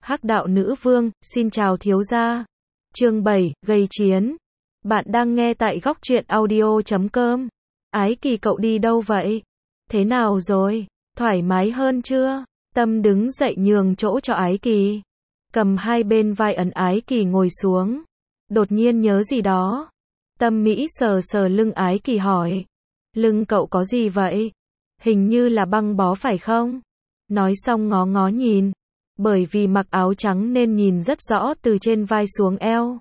Hắc đạo nữ vương, xin chào thiếu gia. Chương 7, gây chiến. Bạn đang nghe tại góc truyện audio.com. Ái Kỳ cậu đi đâu vậy? Thế nào rồi? Thoải mái hơn chưa? Tâm đứng dậy nhường chỗ cho Ái Kỳ. Cầm hai bên vai ấn Ái Kỳ ngồi xuống. Đột nhiên nhớ gì đó. Tâm Mỹ sờ sờ lưng Ái Kỳ hỏi. Lưng cậu có gì vậy? Hình như là băng bó phải không? Nói xong ngó ngó nhìn. Bởi vì mặc áo trắng nên nhìn rất rõ từ trên vai xuống eo.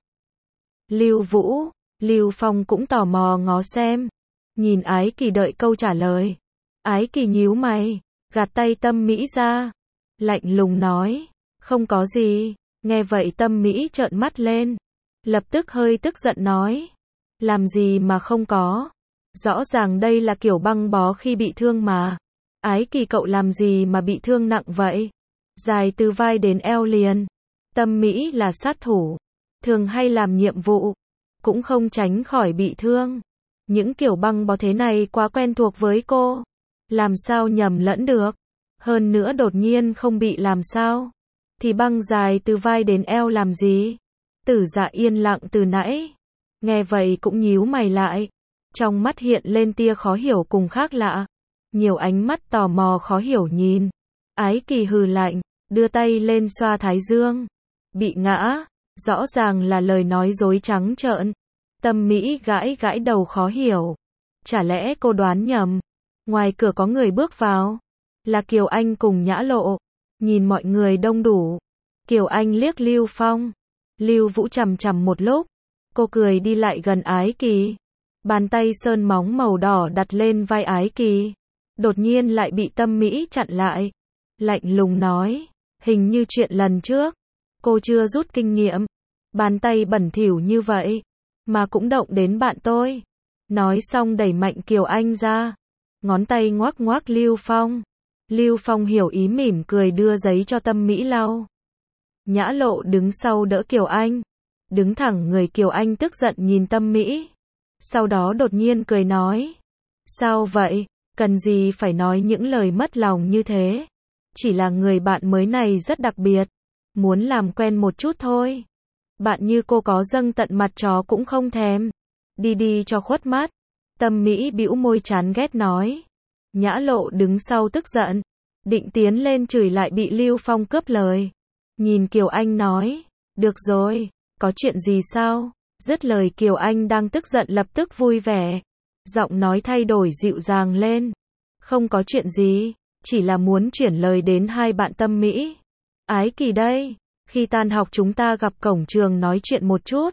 Lưu Vũ, Lưu Phong cũng tò mò ngó xem. Nhìn Ái Kỳ đợi câu trả lời. Ái Kỳ nhíu mày, gạt tay Tâm Mỹ ra. Lạnh lùng nói, không có gì. Nghe vậy Tâm Mỹ trợn mắt lên. Lập tức hơi tức giận nói. Làm gì mà không có. Rõ ràng đây là kiểu băng bó khi bị thương mà. Ái Kỳ cậu làm gì mà bị thương nặng vậy? Dài từ vai đến eo liền. Tâm Mỹ là sát thủ, thường hay làm nhiệm vụ, cũng không tránh khỏi bị thương. Những kiểu băng bó thế này quá quen thuộc với cô, làm sao nhầm lẫn được. Hơn nữa đột nhiên không bị làm sao, thì băng dài từ vai đến eo làm gì? Tử Dạ yên lặng từ nãy, nghe vậy cũng nhíu mày lại, trong mắt hiện lên tia khó hiểu cùng khác lạ. Nhiều ánh mắt tò mò khó hiểu nhìn. Ái Kỳ hừ lạnh, đưa tay lên xoa thái dương. Bị ngã, rõ ràng là lời nói dối trắng trợn. Tâm Mỹ gãi gãi đầu khó hiểu. Chả lẽ cô đoán nhầm? Ngoài cửa có người bước vào. Là Kiều Anh cùng Nhã Lộ. Nhìn mọi người đông đủ. Kiều Anh liếc Lưu Phong. Lưu Vũ chằm chằm một lúc. Cô cười đi lại gần Ái Kỳ. Bàn tay sơn móng màu đỏ đặt lên vai Ái Kỳ. Đột nhiên lại bị Tâm Mỹ chặn lại. Lạnh lùng nói, hình như chuyện lần trước, cô chưa rút kinh nghiệm. Bàn tay bẩn thỉu như vậy, mà cũng động đến bạn tôi. Nói xong đẩy mạnh Kiều Anh ra. Ngón tay ngoắc ngoắc Lưu Phong. Lưu Phong hiểu ý mỉm cười đưa giấy cho Tâm Mỹ lau. Nhã Lộ đứng sau đỡ Kiều Anh. Đứng thẳng người Kiều Anh tức giận nhìn Tâm Mỹ. Sau đó đột nhiên cười nói. Sao vậy? Cần gì phải nói những lời mất lòng như thế? Chỉ là người bạn mới này rất đặc biệt. Muốn làm quen một chút thôi. Bạn như cô có dâng tận mặt chó cũng không thèm. Đi đi cho khuất mắt. Tâm Mỹ bĩu môi chán ghét nói. Nhã Lộ đứng sau tức giận. Định tiến lên chửi lại bị Lưu Phong cướp lời. Nhìn Kiều Anh nói. Được rồi, có chuyện gì sao? Dứt lời Kiều Anh đang tức giận lập tức vui vẻ. Giọng nói thay đổi dịu dàng lên. Không có chuyện gì. Chỉ là muốn chuyển lời đến hai bạn Tâm Mỹ. Ái Kỳ đây, khi tan học chúng ta gặp cổng trường nói chuyện một chút.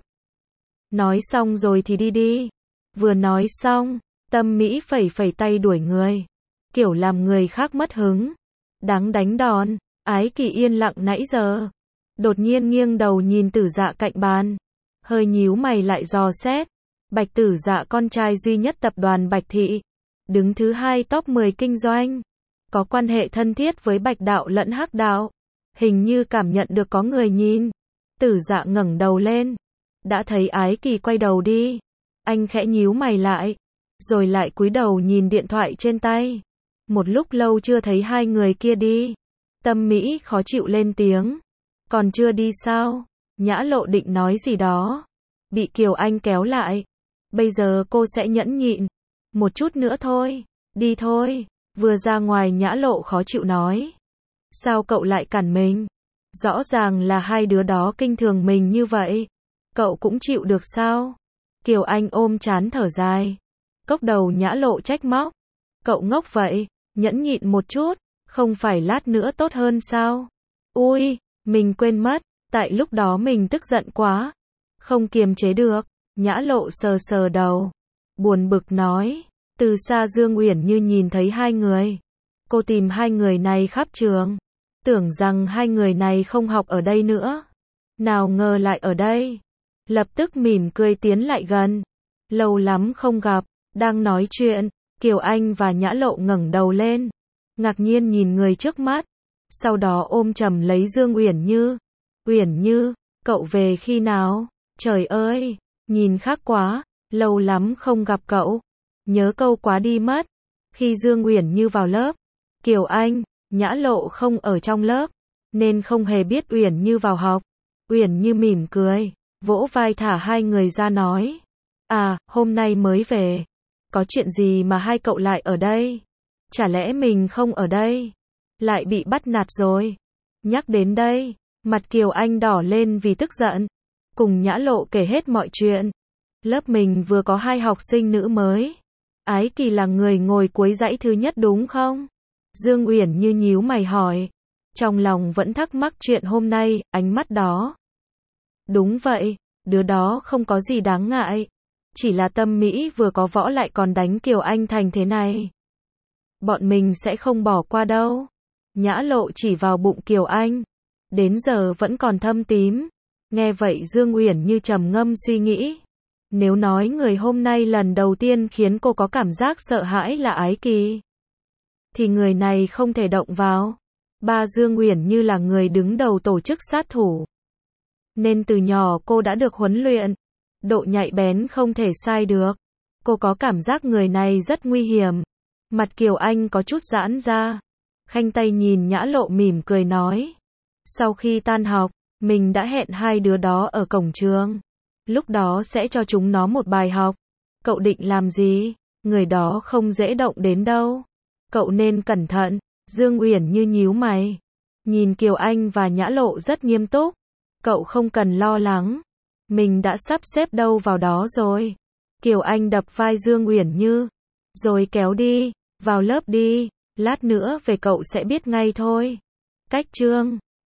Nói xong rồi thì đi đi. Vừa nói xong, Tâm Mỹ phẩy phẩy tay đuổi người. Kiểu làm người khác mất hứng. Đáng đánh đòn. Ái Kỳ yên lặng nãy giờ. Đột nhiên nghiêng đầu nhìn Tử Dạ cạnh bàn. Hơi nhíu mày lại dò xét. Bạch Tử Dạ con trai duy nhất tập đoàn Bạch Thị. Đứng thứ 2 top 10 kinh doanh. Có quan hệ thân thiết với Bạch đạo lẫn Hắc đạo. Hình như cảm nhận được có người nhìn. Tử Dạ ngẩng đầu lên. Đã thấy Ái Kỳ quay đầu đi. Anh khẽ nhíu mày lại. Rồi lại cúi đầu nhìn điện thoại trên tay. Một lúc lâu chưa thấy hai người kia đi. Tâm Mỹ khó chịu lên tiếng. Còn chưa đi sao? Nhã Lộ định nói gì đó. Bị Kiều Anh kéo lại. Bây giờ cô sẽ nhẫn nhịn. Một chút nữa thôi. Đi thôi. Vừa ra ngoài Nhã Lộ khó chịu nói. Sao cậu lại cản mình? Rõ ràng là hai đứa đó kinh thường mình như vậy. Cậu cũng chịu được sao? Kiều Anh ôm trán thở dài. Cốc đầu Nhã Lộ trách móc. Cậu ngốc vậy, nhẫn nhịn một chút, không phải lát nữa tốt hơn sao? Ui, mình quên mất, tại lúc đó mình tức giận quá. Không kiềm chế được, Nhã Lộ sờ sờ đầu. Buồn bực nói. Từ xa Dương Uyển Như nhìn thấy hai người. Cô tìm hai người này khắp trường. Tưởng rằng hai người này không học ở đây nữa. Nào ngờ lại ở đây. Lập tức mỉm cười tiến lại gần. Lâu lắm không gặp. Đang nói chuyện. Kiều Anh và Nhã Lộ ngẩng đầu lên. Ngạc nhiên nhìn người trước mắt. Sau đó ôm chầm lấy Dương Uyển Như. Uyển Như, cậu về khi nào? Trời ơi, nhìn khác quá. Lâu lắm không gặp cậu. Nhớ câu quá đi mất. Khi Dương Uyển Như vào lớp, Kiều Anh, Nhã Lộ không ở trong lớp. nên không hề biết Uyển Như vào học. Uyển Như mỉm cười, vỗ vai thả hai người ra nói. À, hôm nay mới về. Có chuyện gì mà hai cậu lại ở đây? Chả lẽ mình không ở đây? Lại bị bắt nạt rồi. Nhắc đến đây, mặt Kiều Anh đỏ lên vì tức giận. Cùng Nhã Lộ kể hết mọi chuyện. Lớp mình vừa có 2 học sinh nữ mới. Ái Kỳ là người ngồi cuối dãy thứ nhất đúng không? Dương Uyển Như nhíu mày hỏi. Trong lòng vẫn thắc mắc chuyện hôm nay, ánh mắt đó. Đúng vậy, đứa đó không có gì đáng ngại. Chỉ là Tâm Mỹ vừa có võ lại còn đánh Kiều Anh thành thế này. Bọn mình sẽ không bỏ qua đâu. Nhã Lộ chỉ vào bụng Kiều Anh. Đến giờ vẫn còn thâm tím. Nghe vậy Dương Uyển Như trầm ngâm suy nghĩ. Nếu nói người hôm nay lần đầu tiên khiến cô có cảm giác sợ hãi là Ái Kỳ, thì người này không thể động vào. Ba Dương Uyển Như là người đứng đầu tổ chức sát thủ. Nên từ nhỏ cô đã được huấn luyện. Độ nhạy bén không thể sai được. Cô có cảm giác người này rất nguy hiểm. Mặt Kiều Anh có chút giãn ra. Khanh tay nhìn Nhã Lộ mỉm cười nói. Sau khi tan học, mình đã hẹn hai đứa đó ở cổng trường. Lúc đó sẽ cho chúng nó một bài học. Cậu định làm gì? Người đó không dễ động đến đâu. Cậu nên cẩn thận. Dương Uyển Như nhíu mày. Nhìn Kiều Anh và Nhã Lộ rất nghiêm túc. Cậu không cần lo lắng. Mình đã sắp xếp đâu vào đó rồi. Kiều Anh đập vai Dương Uyển Như. Rồi kéo đi. Vào lớp đi. Lát nữa về cậu sẽ biết ngay thôi. Cách chương